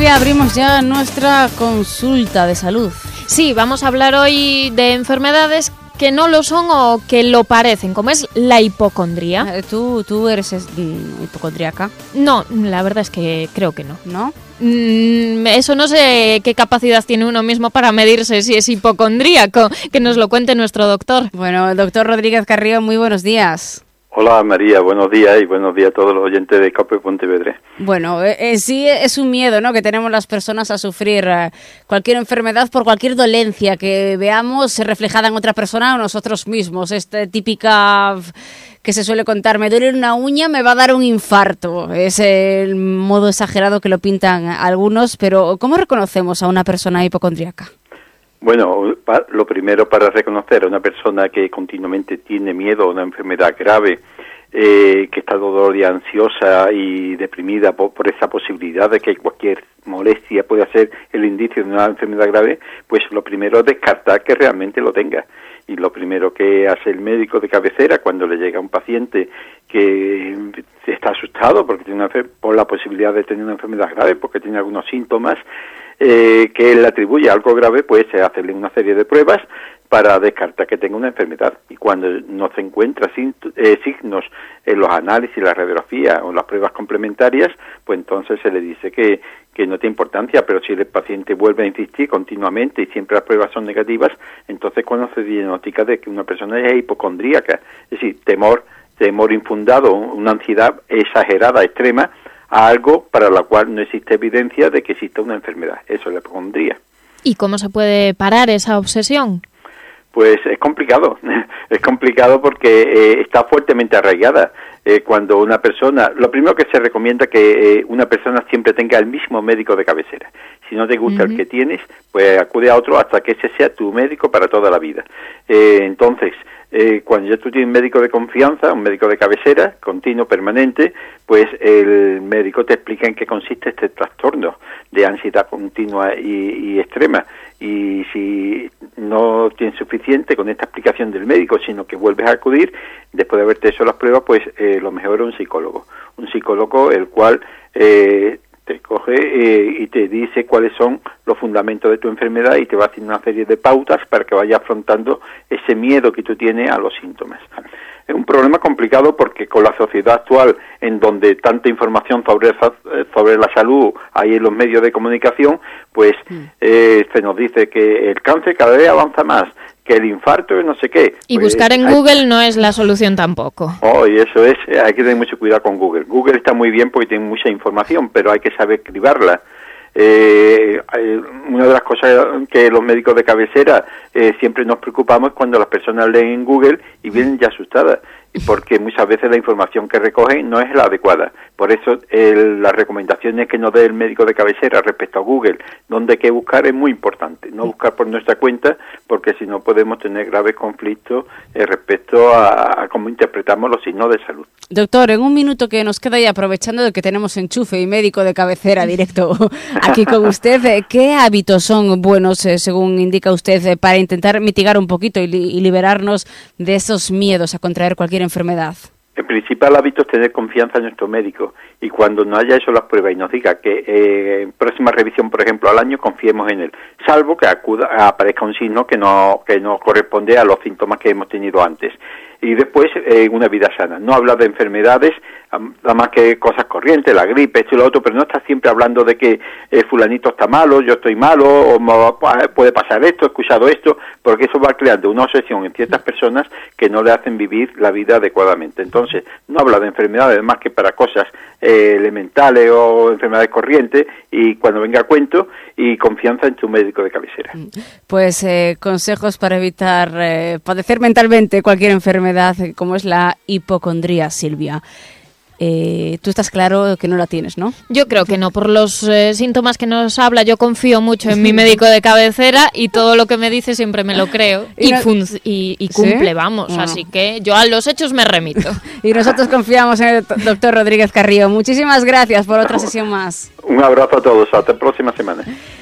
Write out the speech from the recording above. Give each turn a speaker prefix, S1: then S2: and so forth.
S1: Silvia, abrimos ya nuestra consulta de salud.
S2: Sí, vamos a hablar hoy de enfermedades que no lo son o que lo parecen, como es la hipocondría.
S1: ¿Tú eres hipocondríaca?
S2: No, la verdad es que creo que no.
S1: ¿No?
S2: Eso no sé qué capacidad tiene uno mismo para medirse si es hipocondríaco. Que nos lo cuente nuestro doctor.
S1: Bueno, doctor Rodríguez Carrillo, muy buenos días.
S3: Hola María, buenos días y buenos días a todos los oyentes de COPE Pontevedra.
S1: Bueno, sí es un miedo, ¿no?, que tenemos las personas a sufrir cualquier enfermedad por cualquier dolencia que veamos reflejada en otra persona o nosotros mismos. Esta típica que se suele contar, me duele una uña, me va a dar un infarto. Es el modo exagerado que lo pintan algunos, pero ¿cómo reconocemos a una persona hipocondríaca?
S3: Bueno, lo primero para reconocer a una persona que continuamente tiene miedo a una enfermedad grave, que está dolorida, ansiosa y deprimida por esa posibilidad de que cualquier molestia pueda ser el indicio de una enfermedad grave, pues lo primero es descartar que realmente lo tenga. Y lo primero que hace el médico de cabecera cuando le llega un paciente que está asustado porque tiene por la posibilidad de tener una enfermedad grave, porque tiene algunos síntomas, que él atribuye a algo grave, pues hacerle una serie de pruebas para descartar que tenga una enfermedad. Y cuando no se encuentra signos en los análisis, la radiografía o las pruebas complementarias, pues entonces se le dice que no tiene importancia. Pero si el paciente vuelve a insistir continuamente y siempre las pruebas son negativas, entonces cuando se diagnostica de que una persona es hipocondríaca, es decir, temor infundado, una ansiedad exagerada, extrema, a algo para la cual no existe evidencia de que exista una enfermedad. Eso es la hipocondría.
S2: ¿Y cómo se puede parar esa obsesión?
S3: Pues es complicado porque está fuertemente arraigada. Cuando una persona, lo primero que se recomienda es que una persona siempre tenga el mismo médico de cabecera. Si no te gusta el que tienes, pues acude a otro hasta que ese sea tu médico para toda la vida. Entonces, cuando ya tú tienes un médico de confianza, un médico de cabecera, continuo, permanente, pues el médico te explica en qué consiste este trastorno de ansiedad continua y extrema. Y si no tienes suficiente con esta explicación del médico, sino que vuelves a acudir, después de haberte hecho las pruebas, pues lo mejor es un psicólogo el cual te coge y te dice cuáles son los fundamentos de tu enfermedad y te va haciendo una serie de pautas para que vayas afrontando ese miedo que tú tienes a los síntomas. Es un problema complicado porque con la sociedad actual, en donde tanta información sobre la salud hay en los medios de comunicación, pues se nos dice que el cáncer cada vez avanza más, que el infarto no sé qué.
S2: Y
S3: pues,
S2: buscar en Google no es la solución tampoco.
S3: Y eso es, hay que tener mucho cuidado con Google. Google está muy bien porque tiene mucha información, pero hay que saber cribarla. Una de las cosas que los médicos de cabecera siempre nos preocupamos es cuando las personas leen en Google y vienen ya asustadas, porque muchas veces la información que recogen no es la adecuada. Por eso las recomendaciones que nos dé el médico de cabecera respecto a Google, dónde hay que buscar, es muy importante. No buscar por nuestra cuenta, porque si no podemos tener graves conflictos respecto a cómo interpretamos los signos de salud.
S1: Doctor, en un minuto que nos queda y aprovechando de que tenemos enchufe y médico de cabecera directo aquí con usted, ¿qué hábitos son buenos, según indica usted, para intentar mitigar un poquito y liberarnos de esos miedos a contraer cualquier enfermedad?
S3: El principal hábito es tener confianza en nuestro médico, y cuando nos haya hecho las pruebas y nos diga que en próxima revisión, por ejemplo, al año, confiemos en él, salvo que aparezca un signo que no corresponde a los síntomas que hemos tenido antes. Y después una vida sana. No hablar de enfermedades, nada más que cosas corrientes, la gripe, esto y lo otro, pero no estar siempre hablando de que fulanito está malo, yo estoy malo, o puede pasar esto, he escuchado esto, porque eso va creando una obsesión en ciertas personas que no le hacen vivir la vida adecuadamente. Entonces, no habla de enfermedades más que para cosas elementales o enfermedades corrientes, y cuando venga a cuento, y confianza en tu médico de cabecera.
S1: Pues consejos para evitar padecer mentalmente cualquier enfermedad como es la hipocondría, Silvia. Tú estás claro que no la tienes, ¿no?
S2: Yo creo que no, por los síntomas que nos habla. Yo confío mucho en mi médico de cabecera y todo lo que me dice siempre me lo creo y cumple, ¿sí? Vamos, así que yo a los hechos me remito.
S1: Y nosotros confiamos en el doctor Rodríguez Carrillo. Muchísimas gracias por otra sesión más.
S3: Un abrazo a todos, hasta la próxima semana.